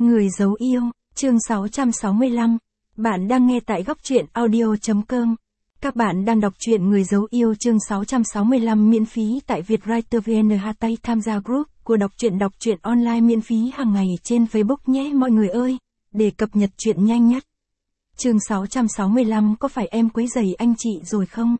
Người giấu yêu, chương 665. Bạn đang nghe tại góc truyện audio.com. Các bạn đang đọc truyện Người giấu yêu chương 665 miễn phí tại Vietwriter VN. Tham gia group của đọc truyện online miễn phí hàng ngày trên Facebook nhé mọi người ơi, để cập nhật truyện nhanh nhất. Chương 665 có phải em quấy rầy anh chị rồi không?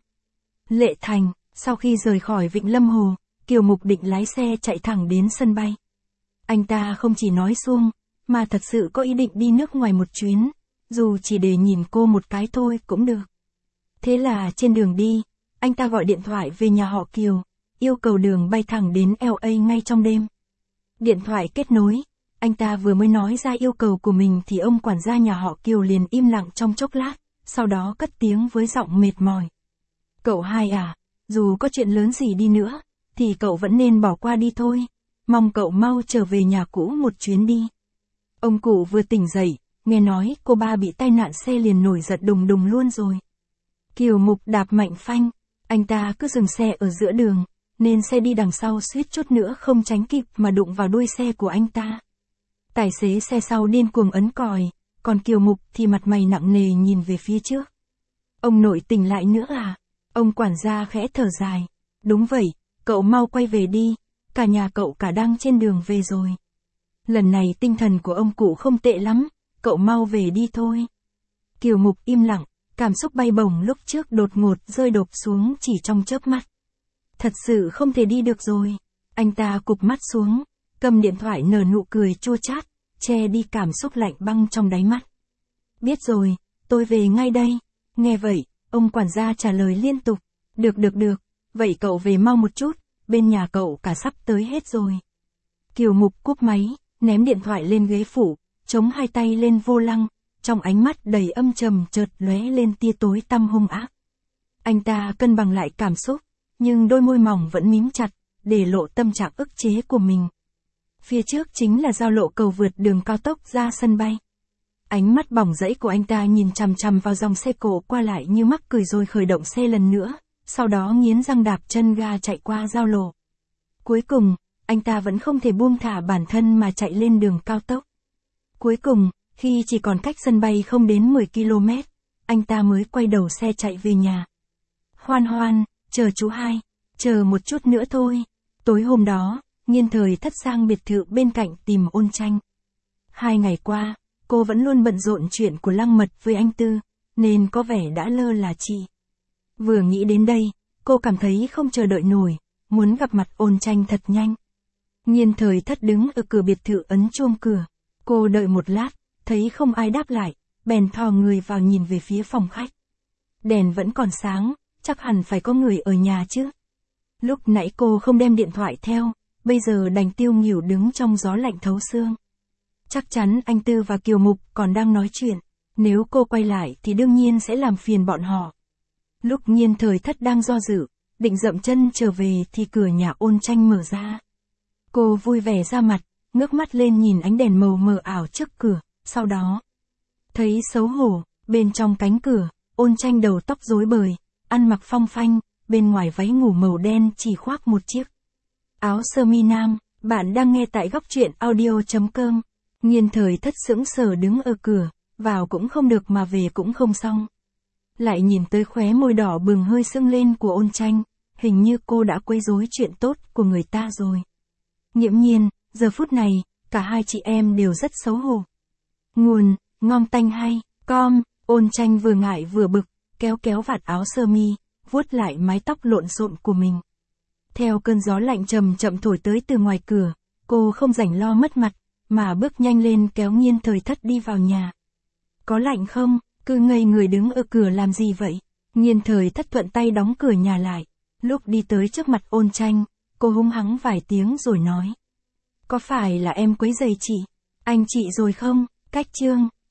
Lệ Thành, sau khi rời khỏi Vịnh Lâm Hồ, Kiều Mục định lái xe chạy thẳng đến sân bay. Anh ta không chỉ nói suông, mà thật sự có ý định đi nước ngoài một chuyến, dù chỉ để nhìn cô một cái thôi cũng được. Thế là trên đường đi, anh ta gọi điện thoại về nhà họ Kiều, yêu cầu đường bay thẳng đến LA ngay trong đêm. Điện thoại kết nối, anh ta vừa mới nói ra yêu cầu của mình thì ông quản gia nhà họ Kiều liền im lặng trong chốc lát, sau đó cất tiếng với giọng mệt mỏi. Cậu hai à, dù có chuyện lớn gì đi nữa, thì cậu vẫn nên bỏ qua đi thôi, mong cậu mau trở về nhà cũ một chuyến đi. Ông cụ vừa tỉnh dậy, nghe nói cô ba bị tai nạn xe liền nổi giận đùng đùng luôn rồi. Kiều Mục đạp mạnh phanh, anh ta cứ dừng xe ở giữa đường, nên xe đi đằng sau suýt chút nữa không tránh kịp mà đụng vào đuôi xe của anh ta. Tài xế xe sau điên cuồng ấn còi, còn Kiều Mục thì mặt mày nặng nề nhìn về phía trước. Ông nội tỉnh lại nữa à? Ông quản gia khẽ thở dài. Đúng vậy, cậu mau quay về đi, cả nhà cậu cả đang trên đường về rồi. Lần này tinh thần của ông cụ không tệ lắm, cậu mau về đi thôi. Kiều Mục im lặng, cảm xúc bay bổng lúc trước đột ngột rơi đột xuống chỉ trong chớp mắt. Thật sự không thể đi được rồi. Anh ta cụp mắt xuống, cầm điện thoại nở nụ cười chua chát, che đi cảm xúc lạnh băng trong đáy mắt. Biết rồi, tôi về ngay đây. Nghe vậy, ông quản gia trả lời liên tục. Được, vậy cậu về mau một chút, bên nhà cậu cả sắp tới hết rồi. Kiều Mục cúp máy, ném điện thoại lên ghế phụ, chống hai tay lên vô lăng, trong ánh mắt đầy âm trầm chợt lóe lên tia tối tăm hung ác. Anh ta cân bằng lại cảm xúc, nhưng đôi môi mỏng vẫn mím chặt, để lộ tâm trạng ức chế của mình. Phía trước chính là giao lộ cầu vượt đường cao tốc ra sân bay. Ánh mắt bỏng rẫy của anh ta nhìn chằm chằm vào dòng xe cộ qua lại như mắc cười rồi khởi động xe lần nữa, sau đó nghiến răng đạp chân ga chạy qua giao lộ. Cuối cùng, anh ta vẫn không thể buông thả bản thân mà chạy lên đường cao tốc. Cuối cùng, khi chỉ còn cách sân bay không đến 10 km, anh ta mới quay đầu xe chạy về nhà. Hoan, chờ chú hai, chờ một chút nữa thôi. Tối hôm đó, Nghiên Thời Thất sang biệt thự bên cạnh tìm Ôn Tranh. 2 ngày qua, cô vẫn luôn bận rộn chuyện của Lăng Mật với anh Tư, nên có vẻ đã lơ là chị. Vừa nghĩ đến đây, cô cảm thấy không chờ đợi nổi, muốn gặp mặt Ôn Tranh thật nhanh. Nghiên Thời Thất đứng ở cửa biệt thự ấn chuông cửa. Cô đợi một lát, thấy không ai đáp lại, bèn thò người vào nhìn về phía phòng khách. Đèn vẫn còn sáng, chắc hẳn phải có người ở nhà chứ. Lúc nãy cô không đem điện thoại theo, bây giờ đành tiêu nghỉu đứng trong gió lạnh thấu xương. Chắc chắn anh Tư và Kiều Mục còn đang nói chuyện, nếu cô quay lại thì đương nhiên sẽ làm phiền bọn họ. Lúc Nghiên Thời Thất đang do dự, định dậm chân trở về thì cửa nhà Ôn Tranh mở ra. Cô vui vẻ ra mặt, ngước mắt lên nhìn ánh đèn màu mờ ảo trước cửa, sau đó thấy xấu hổ, bên trong cánh cửa, Ôn Tranh đầu tóc rối bời, ăn mặc phong phanh, bên ngoài váy ngủ màu đen chỉ khoác một chiếc áo sơ mi nam. Bạn đang nghe tại góc truyện audio.com. Nghiên Thời Thất sững sờ đứng ở cửa, vào cũng không được mà về cũng không xong. Lại nhìn tới khóe môi đỏ bừng hơi sưng lên của Ôn Tranh, hình như cô đã quấy rối chuyện tốt của người ta rồi. Nghiễm nhiên, giờ phút này, cả hai chị em đều rất xấu hổ. Nguồn, ngon tanh hay, com. Ôn Tranh vừa ngại vừa bực, kéo vạt áo sơ mi, vuốt lại mái tóc lộn xộn của mình. Theo cơn gió lạnh chậm thổi tới từ ngoài cửa, cô không rảnh lo mất mặt, mà bước nhanh lên kéo Nghiên Thời Thất đi vào nhà. Có lạnh không? Cứ ngây người đứng ở cửa làm gì vậy? Nghiên Thời Thất thuận tay đóng cửa nhà lại. Lúc đi tới trước mặt Ôn Tranh, cô hung hắng vài tiếng rồi nói. Có phải là em quấy rầy chị, anh chị rồi không? Cách chương.